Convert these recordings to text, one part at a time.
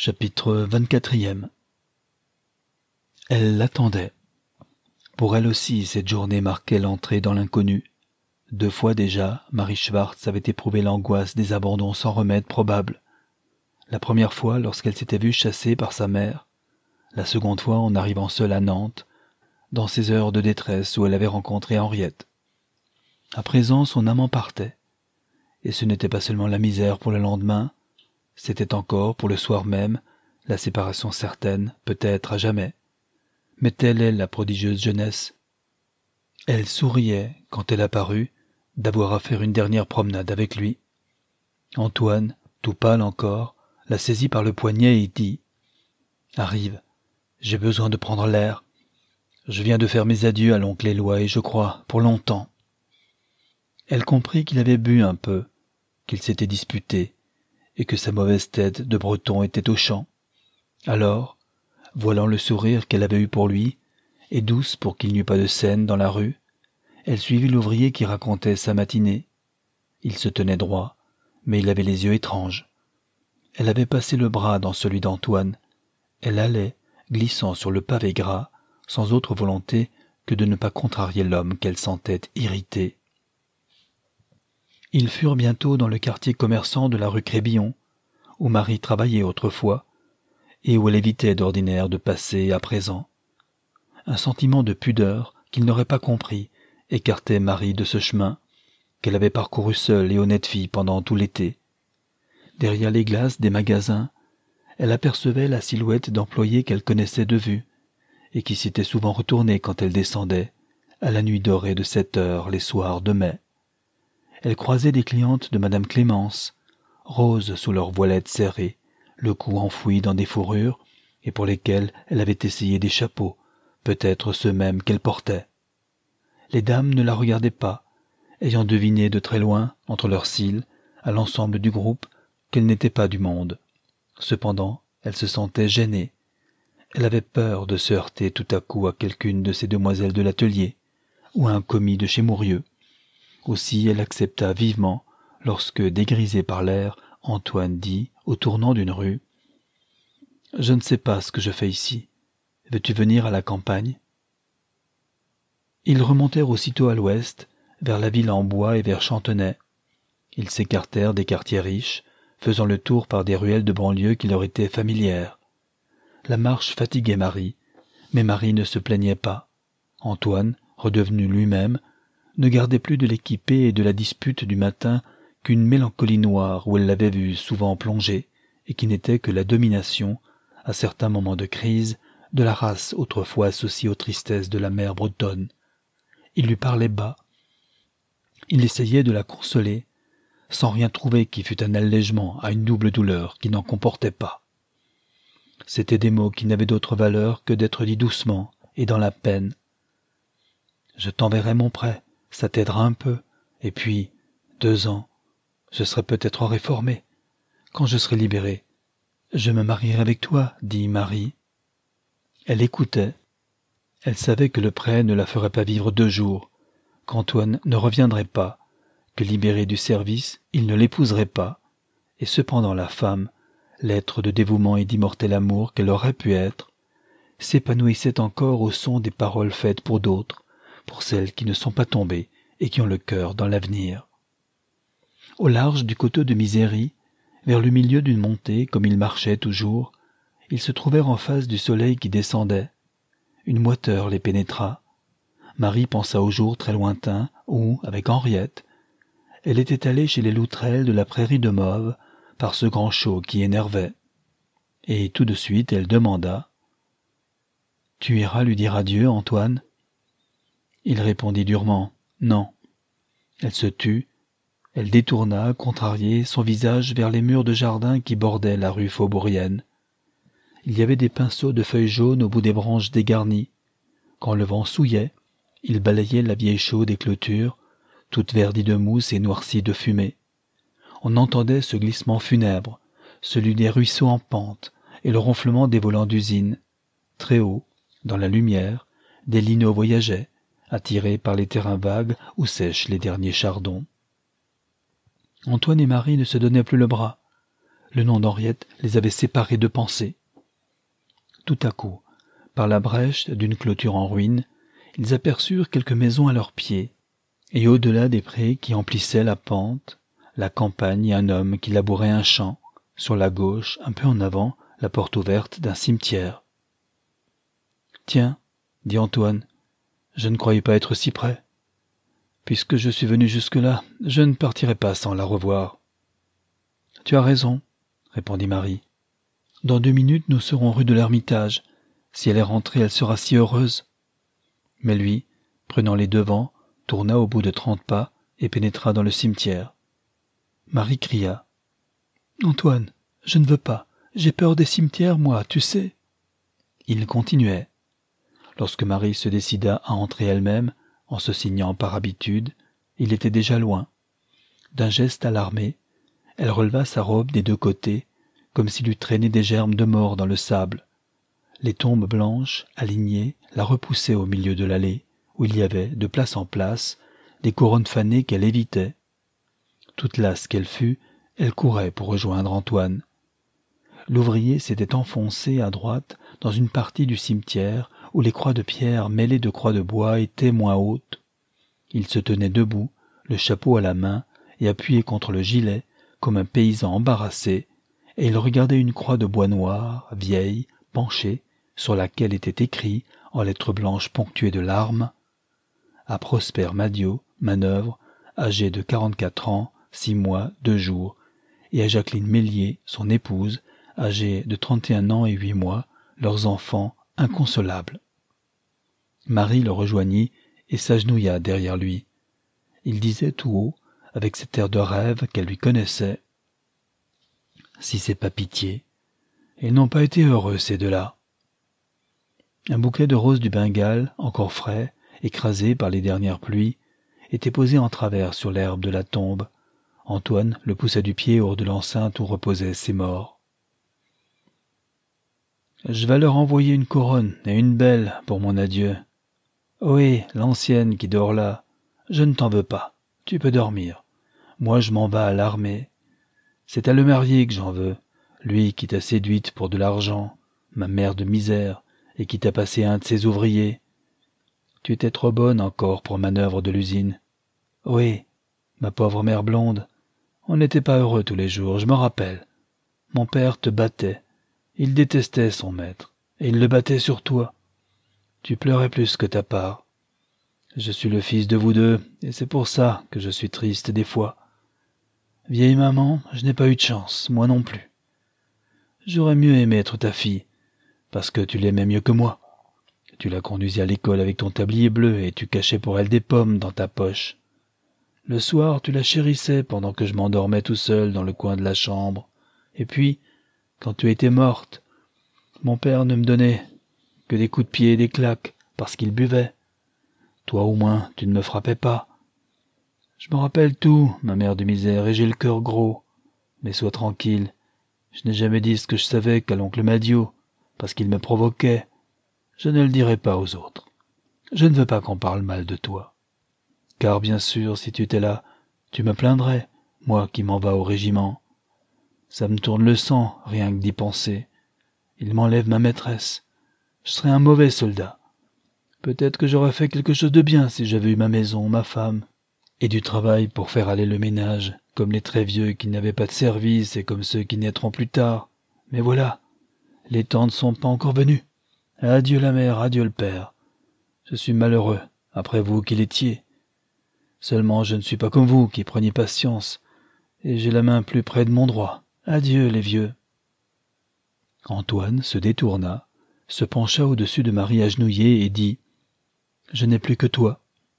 Chapitre 24. Elle l'attendait. Pour elle aussi, cette journée marquait l'entrée dans l'inconnu. 2 fois déjà, Marie Schwartz avait éprouvé l'angoisse des abandons sans remède probable. La première fois lorsqu'elle s'était vue chassée par sa mère, la seconde fois en arrivant seule à Nantes, dans ces heures de détresse où elle avait rencontré Henriette. À présent, son amant partait, et ce n'était pas seulement la misère pour le lendemain, c'était encore, pour le soir même, la séparation certaine, peut-être à jamais. Mais telle est la prodigieuse jeunesse. Elle souriait, quand elle apparut, d'avoir à faire une dernière promenade avec lui. Antoine, tout pâle encore, la saisit par le poignet et dit « Arrive, j'ai besoin de prendre l'air. Je viens de faire mes adieux à l'oncle Éloi et je crois, pour longtemps. » Elle comprit qu'il avait bu un peu, qu'il s'était disputé, et que sa mauvaise tête de breton était au champ. Alors, voilant le sourire qu'elle avait eu pour lui, et douce pour qu'il n'y eût pas de scène dans la rue, elle suivit l'ouvrier qui racontait sa matinée. Il se tenait droit, mais il avait les yeux étranges. Elle avait passé le bras dans celui d'Antoine. Elle allait, glissant sur le pavé gras, sans autre volonté que de ne pas contrarier l'homme qu'elle sentait irrité. Ils furent bientôt dans le quartier commerçant de la rue Crébillon, où Marie travaillait autrefois, et où elle évitait d'ordinaire de passer à présent. Un sentiment de pudeur qu'il n'aurait pas compris écartait Marie de ce chemin, qu'elle avait parcouru seule et honnête fille pendant tout l'été. Derrière les glaces des magasins, elle apercevait la silhouette d'employés qu'elle connaissait de vue, et qui s'était souvent retournés quand elle descendait, à la nuit dorée de 7 heures les soirs de mai. Elle croisait des clientes de Madame Clémence, roses sous leurs voilettes serrées, le cou enfoui dans des fourrures, et pour lesquelles elle avait essayé des chapeaux, peut-être ceux mêmes qu'elle portait. Les dames ne la regardaient pas, ayant deviné de très loin, entre leurs cils, à l'ensemble du groupe, qu'elle n'était pas du monde. Cependant, elle se sentait gênée. Elle avait peur de se heurter tout à coup à quelqu'une de ces demoiselles de l'atelier, ou à un commis de chez Mourieux. Aussi elle accepta vivement, lorsque, dégrisé par l'air, Antoine dit, au tournant d'une rue, « Je ne sais pas ce que je fais ici. Veux-tu venir à la campagne ?» Ils remontèrent aussitôt à l'ouest, vers la ville en bois et vers Chantenay. Ils s'écartèrent des quartiers riches, faisant le tour par des ruelles de banlieue qui leur étaient familières. La marche fatiguait Marie, mais Marie ne se plaignait pas. Antoine, redevenu lui-même, ne gardait plus de l'équipée et de la dispute du matin qu'une mélancolie noire où elle l'avait vu souvent plongée, et qui n'était que la domination, à certains moments de crise, de la race autrefois associée aux tristesses de la mère bretonne. Il lui parlait bas. Il essayait de la consoler, sans rien trouver qui fût un allègement à une double douleur qui n'en comportait pas. C'étaient des mots qui n'avaient d'autre valeur que d'être dits doucement et dans la peine. « Je t'enverrai mon prêt, ça t'aidera un peu, et puis, 2 ans, je serai peut-être réformée. Quand je serai libérée, je me marierai avec toi, dit Marie. » Elle écoutait. Elle savait que le prêt ne la ferait pas vivre 2 jours, qu'Antoine ne reviendrait pas, que libéré du service, il ne l'épouserait pas, et cependant la femme, l'être de dévouement et d'immortel amour qu'elle aurait pu être, s'épanouissait encore au son des paroles faites pour d'autres, pour celles qui ne sont pas tombées et qui ont le cœur dans l'avenir. Au large du coteau de Misery, vers le milieu d'une montée, comme ils marchaient toujours, ils se trouvèrent en face du soleil qui descendait. Une moiteur les pénétra. Marie pensa au jour très lointain où, avec Henriette, elle était allée chez les loutrelles de la prairie de Mauve par ce grand chaud qui énervait. Et tout de suite elle demanda « Tu iras lui dire adieu, Antoine ?» Il répondit durement « Non ». Elle se tut, elle détourna, contrariée, son visage vers les murs de jardin qui bordaient la rue faubourienne. Il y avait des pinceaux de feuilles jaunes au bout des branches dégarnies. Quand le vent souillait, il balayait la vieille chaux des clôtures, toute verdie de mousse et noircie de fumée. On entendait ce glissement funèbre, celui des ruisseaux en pente et le ronflement des volants d'usine. Très haut, dans la lumière, des linos voyageaient, attirés par les terrains vagues où sèchent les derniers chardons. Antoine et Marie ne se donnaient plus le bras. Le nom d'Henriette les avait séparés de pensée. Tout à coup, par la brèche d'une clôture en ruine, ils aperçurent quelques maisons à leurs pieds, et au-delà des prés qui emplissaient la pente, la campagne et un homme qui labourait un champ, sur la gauche, un peu en avant, la porte ouverte d'un cimetière. « Tiens, » dit Antoine, « je ne croyais pas être si près. Puisque je suis venu jusque-là, je ne partirai pas sans la revoir. »« Tu as raison, » répondit Marie. « Dans 2 minutes, nous serons rue de l'Ermitage. Si elle est rentrée, elle sera si heureuse. » Mais lui, prenant les devants, tourna au bout de 30 pas et pénétra dans le cimetière. Marie cria. « Antoine, je ne veux pas. J'ai peur des cimetières, moi, tu sais. » Il continuait. Lorsque Marie se décida à entrer elle-même, en se signant par habitude, il était déjà loin. D'un geste alarmé, elle releva sa robe des 2 côtés, comme s'il eût traîné des germes de mort dans le sable. Les tombes blanches, alignées, la repoussaient au milieu de l'allée, où il y avait, de place en place, des couronnes fanées qu'elle évitait. Toute lasse qu'elle fût, elle courait pour rejoindre Antoine. L'ouvrier s'était enfoncé à droite dans une partie du cimetière où les croix de pierre mêlées de croix de bois étaient moins hautes. Il se tenait debout, le chapeau à la main et appuyé contre le gilet, comme un paysan embarrassé, et il regardait une croix de bois noir, vieille, penchée, sur laquelle était écrit, en lettres blanches ponctuées de larmes, « À Prosper Madiot, manœuvre, âgé de 44 ans, 6 mois, 2 jours, et à Jacqueline Mélier, son épouse, âgée de 31 ans et 8 mois, leurs enfants inconsolables. » Marie le rejoignit et s'agenouilla derrière lui. Il disait tout haut, avec cet air de rêve qu'elle lui connaissait. « Si c'est pas pitié, ils n'ont pas été heureux ces 2-là. » Un bouquet de roses du Bengale, encore frais, écrasé par les dernières pluies, était posé en travers sur l'herbe de la tombe. Antoine le poussa du pied hors de l'enceinte où reposaient ses morts. « Je vais leur envoyer une couronne et une belle pour mon adieu. Oui, l'ancienne qui dort là. Je ne t'en veux pas. Tu peux dormir. Moi, je m'en vais à l'armée. C'est à le marier que j'en veux. Lui qui t'a séduite pour de l'argent, ma mère de misère, et qui t'a passé un de ses ouvriers. Tu étais trop bonne encore pour manœuvre de l'usine. Oui, ma pauvre mère blonde. On n'était pas heureux tous les jours, je me rappelle. Mon père te battait. Il détestait son maître, et il le battait sur toi. Tu pleurais plus que ta part. Je suis le fils de vous 2, et c'est pour ça que je suis triste des fois. Vieille maman, je n'ai pas eu de chance, moi non plus. J'aurais mieux aimé être ta fille, parce que tu l'aimais mieux que moi. Tu la conduisais à l'école avec ton tablier bleu et tu cachais pour elle des pommes dans ta poche. Le soir, tu la chérissais pendant que je m'endormais tout seul dans le coin de la chambre. Et puis, quand tu étais morte, mon père ne me donnait que des coups de pied et des claques parce qu'il buvait. Toi au moins, tu ne me frappais pas. Je me rappelle tout, ma mère de misère, et j'ai le cœur gros. Mais sois tranquille, je n'ai jamais dit ce que je savais qu'à l'oncle Madiot, parce qu'il me provoquait. Je ne le dirai pas aux autres. Je ne veux pas qu'on parle mal de toi. Car bien sûr, si tu étais là, tu me plaindrais, moi qui m'en vas au régiment. Ça me tourne le sang, rien que d'y penser. Il m'enlève ma maîtresse. Je serais un mauvais soldat. Peut-être que j'aurais fait quelque chose de bien si j'avais eu ma maison, ma femme, et du travail pour faire aller le ménage, comme les très vieux qui n'avaient pas de service et comme ceux qui naîtront plus tard. Mais voilà, les temps ne sont pas encore venus. Adieu la mère, adieu le père. Je suis malheureux, après vous qui l'étiez. Seulement je ne suis pas comme vous qui preniez patience, et j'ai la main plus près de mon droit. Adieu les vieux. » Antoine se détourna, se pencha au-dessus de Marie agenouillée et dit « Je n'ai plus que toi. »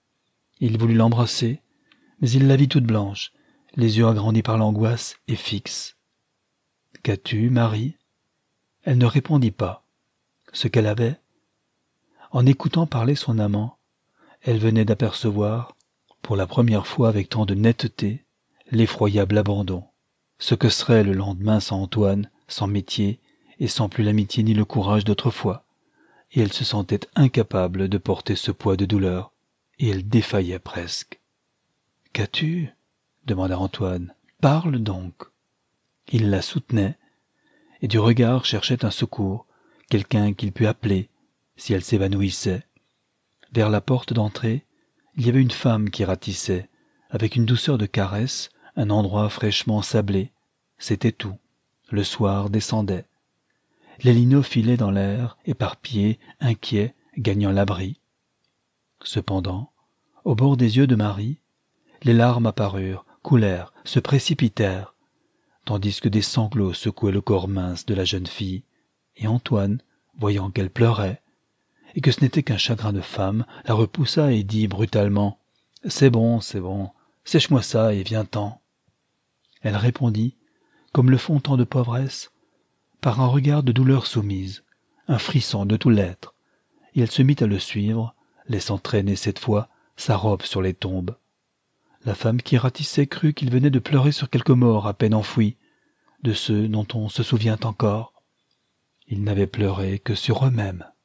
Il voulut l'embrasser, mais il la vit toute blanche, les yeux agrandis par l'angoisse et fixes. « Qu'as-tu, Marie ?» Elle ne répondit pas. Ce qu'elle avait, en écoutant parler son amant, elle venait d'apercevoir, pour la première fois avec tant de netteté, l'effroyable abandon, ce que serait le lendemain sans Antoine, sans métier, et sans plus l'amitié ni le courage d'autrefois, et elle se sentait incapable de porter ce poids de douleur, et elle défaillait presque. « Qu'as-tu » demanda Antoine. « Parle donc. » Il la soutenait, et du regard cherchait un secours, quelqu'un qu'il pût appeler, si elle s'évanouissait. Vers la porte d'entrée, il y avait une femme qui ratissait, avec une douceur de caresse, un endroit fraîchement sablé. C'était tout. Le soir descendait. Les lingots filaient dans l'air, éparpillés, inquiets, gagnant l'abri. Cependant, au bord des yeux de Marie, les larmes apparurent, coulèrent, se précipitèrent, tandis que des sanglots secouaient le corps mince de la jeune fille, et Antoine, voyant qu'elle pleurait, et que ce n'était qu'un chagrin de femme, la repoussa et dit brutalement « C'est bon, sèche-moi ça et viens-t'en. » Elle répondit, comme le font tant de pauvresses, par un regard de douleur soumise, un frisson de tout l'être, et elle se mit à le suivre, laissant traîner cette fois sa robe sur les tombes. La femme qui ratissait crut qu'il venait de pleurer sur quelques morts à peine enfouis, de ceux dont on se souvient encore. Il n'avait pleuré que sur eux-mêmes.